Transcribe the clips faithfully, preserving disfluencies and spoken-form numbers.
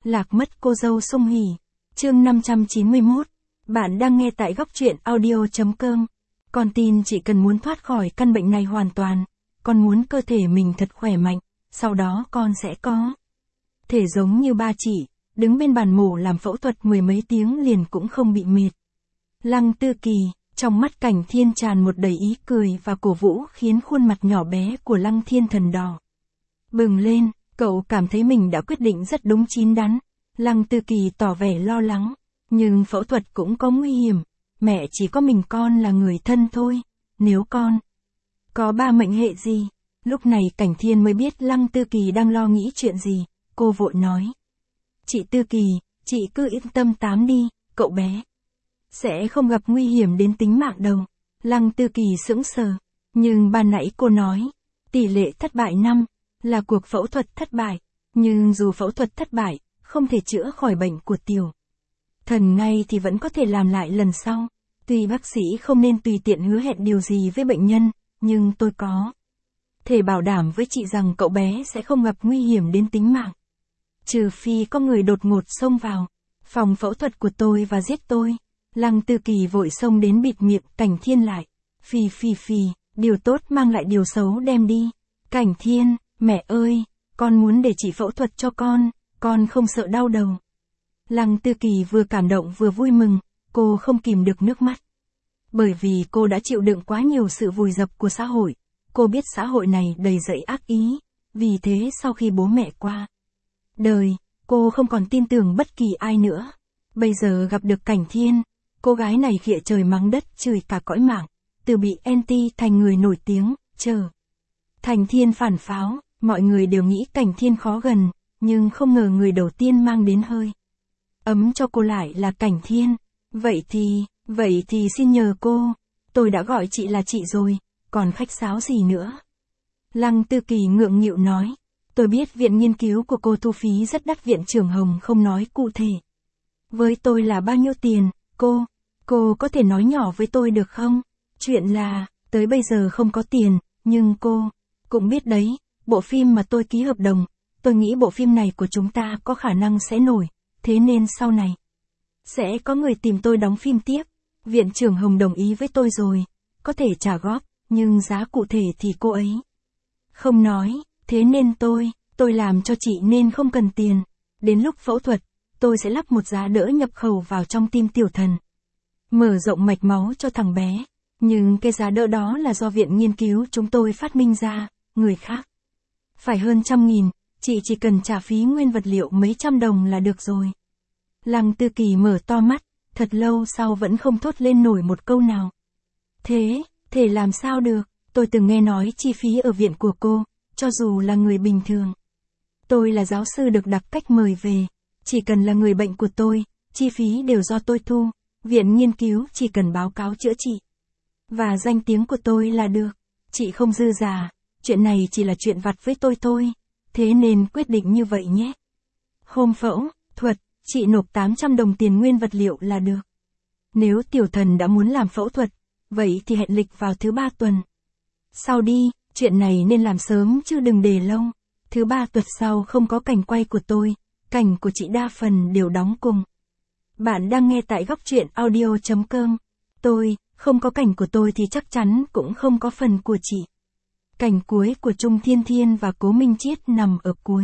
Lạc mất cô dâu Song Hỷ. Chương năm trăm chín mươi mốt. Bạn đang nghe tại góc truyện audio.com. Con tin chỉ cần muốn thoát khỏi căn bệnh này hoàn toàn. Con muốn cơ thể mình thật khỏe mạnh, sau đó con sẽ có thể giống như ba chị, đứng bên bàn mổ làm phẫu thuật mười mấy tiếng liền cũng không bị mệt. Lăng Tư Kỳ, trong mắt Cảnh Thiên tràn một đầy ý cười và cổ vũ khiến khuôn mặt nhỏ bé của Lăng Thiên Thần đỏ bừng lên, cậu cảm thấy mình đã quyết định rất đúng chín đắn. Lăng Tư Kỳ tỏ vẻ lo lắng, nhưng phẫu thuật cũng có nguy hiểm, mẹ chỉ có mình con là người thân thôi, nếu con có ba mệnh hệ gì. Lúc này Cảnh Thiên mới biết Lăng Tư Kỳ đang lo nghĩ chuyện gì, cô vội nói. Chị Tư Kỳ, chị cứ yên tâm tám đi, cậu bé sẽ không gặp nguy hiểm đến tính mạng đâu. Lăng Tư Kỳ sững sờ, nhưng ban nãy cô nói, tỷ lệ thất bại năm, là cuộc phẫu thuật thất bại, nhưng dù phẫu thuật thất bại, không thể chữa khỏi bệnh của tiểu thần ngay thì vẫn có thể làm lại lần sau. Tuy bác sĩ không nên tùy tiện hứa hẹn điều gì với bệnh nhân, nhưng tôi có thể bảo đảm với chị rằng cậu bé sẽ không gặp nguy hiểm đến tính mạng. Trừ phi có người đột ngột xông vào phòng phẫu thuật của tôi và giết tôi. Lăng Tư Kỳ vội xông đến bịt miệng Cảnh Thiên lại. Phì phì phì, điều tốt mang lại điều xấu đem đi. Cảnh Thiên, mẹ ơi, con muốn để chị phẫu thuật cho con, con không sợ đau đầu. Lăng Tư Kỳ vừa cảm động vừa vui mừng, cô không kìm được nước mắt. Bởi vì cô đã chịu đựng quá nhiều sự vùi dập của xã hội, cô biết xã hội này đầy dẫy ác ý, vì thế sau khi bố mẹ qua đời, cô không còn tin tưởng bất kỳ ai nữa. Bây giờ gặp được Cảnh Thiên, cô gái này khịa trời mắng đất chửi cả cõi mạng, từ bị anti thành người nổi tiếng, trở thành thiên phản pháo. Mọi người đều nghĩ Cảnh Thiên khó gần, nhưng không ngờ người đầu tiên mang đến hơi ấm cho cô lại là Cảnh Thiên. Vậy thì, vậy thì xin nhờ cô, tôi đã gọi chị là chị rồi, còn khách sáo gì nữa. Lăng Tư Kỳ ngượng nghịu nói, tôi biết viện nghiên cứu của cô thu phí rất đắt, viện trưởng Hồng không nói cụ thể với tôi là bao nhiêu tiền, cô, cô có thể nói nhỏ với tôi được không? Chuyện là, tới bây giờ không có tiền, nhưng cô cũng biết đấy, bộ phim mà tôi ký hợp đồng, tôi nghĩ bộ phim này của chúng ta có khả năng sẽ nổi, thế nên sau này sẽ có người tìm tôi đóng phim tiếp. Viện trưởng Hồng đồng ý với tôi rồi, có thể trả góp, nhưng giá cụ thể thì cô ấy không nói, thế nên tôi, tôi làm cho chị nên không cần tiền. Đến lúc phẫu thuật, tôi sẽ lắp một giá đỡ nhập khẩu vào trong tim tiểu thần, mở rộng mạch máu cho thằng bé. Nhưng cái giá đỡ đó là do viện nghiên cứu chúng tôi phát minh ra, người khác phải hơn trăm nghìn, chị chỉ cần trả phí nguyên vật liệu mấy trăm đồng là được rồi. Lăng Tư Kỳ mở to mắt, thật lâu sau vẫn không thốt lên nổi một câu nào. Thế, thể làm sao được, tôi từng nghe nói chi phí ở viện của cô, cho dù là người bình thường. Tôi là giáo sư được đặc cách mời về, chỉ cần là người bệnh của tôi, chi phí đều do tôi thu, viện nghiên cứu chỉ cần báo cáo chữa trị và danh tiếng của tôi là được. Chị không dư giả, chuyện này chỉ là chuyện vặt với tôi thôi, thế nên quyết định như vậy nhé. Hôm phẫu thuật, chị nộp tám trăm đồng tiền nguyên vật liệu là được. Nếu tiểu thần đã muốn làm phẫu thuật, vậy thì hẹn lịch vào thứ ba tuần sau đi, chuyện này nên làm sớm chứ đừng để lâu. Thứ ba tuần sau không có cảnh quay của tôi, cảnh của chị đa phần đều đóng cùng. Bạn đang nghe tại góc truyện audio.com. Tôi, không có cảnh của tôi thì chắc chắn cũng không có phần của chị. Cảnh cuối của Trung Thiên Thiên và Cố Minh Chiết nằm ở cuối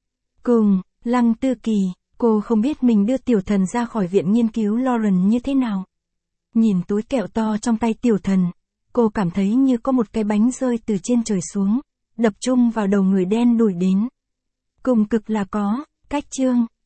cùng. Lăng Tư Kỳ, cô không biết mình đưa tiểu thần ra khỏi viện nghiên cứu Lawrence như thế nào. Nhìn túi kẹo to trong tay tiểu thần, cô cảm thấy như có một cái bánh rơi từ trên trời xuống, đập trung vào đầu người đen đuổi đến. Cùng cực là có, cách chương.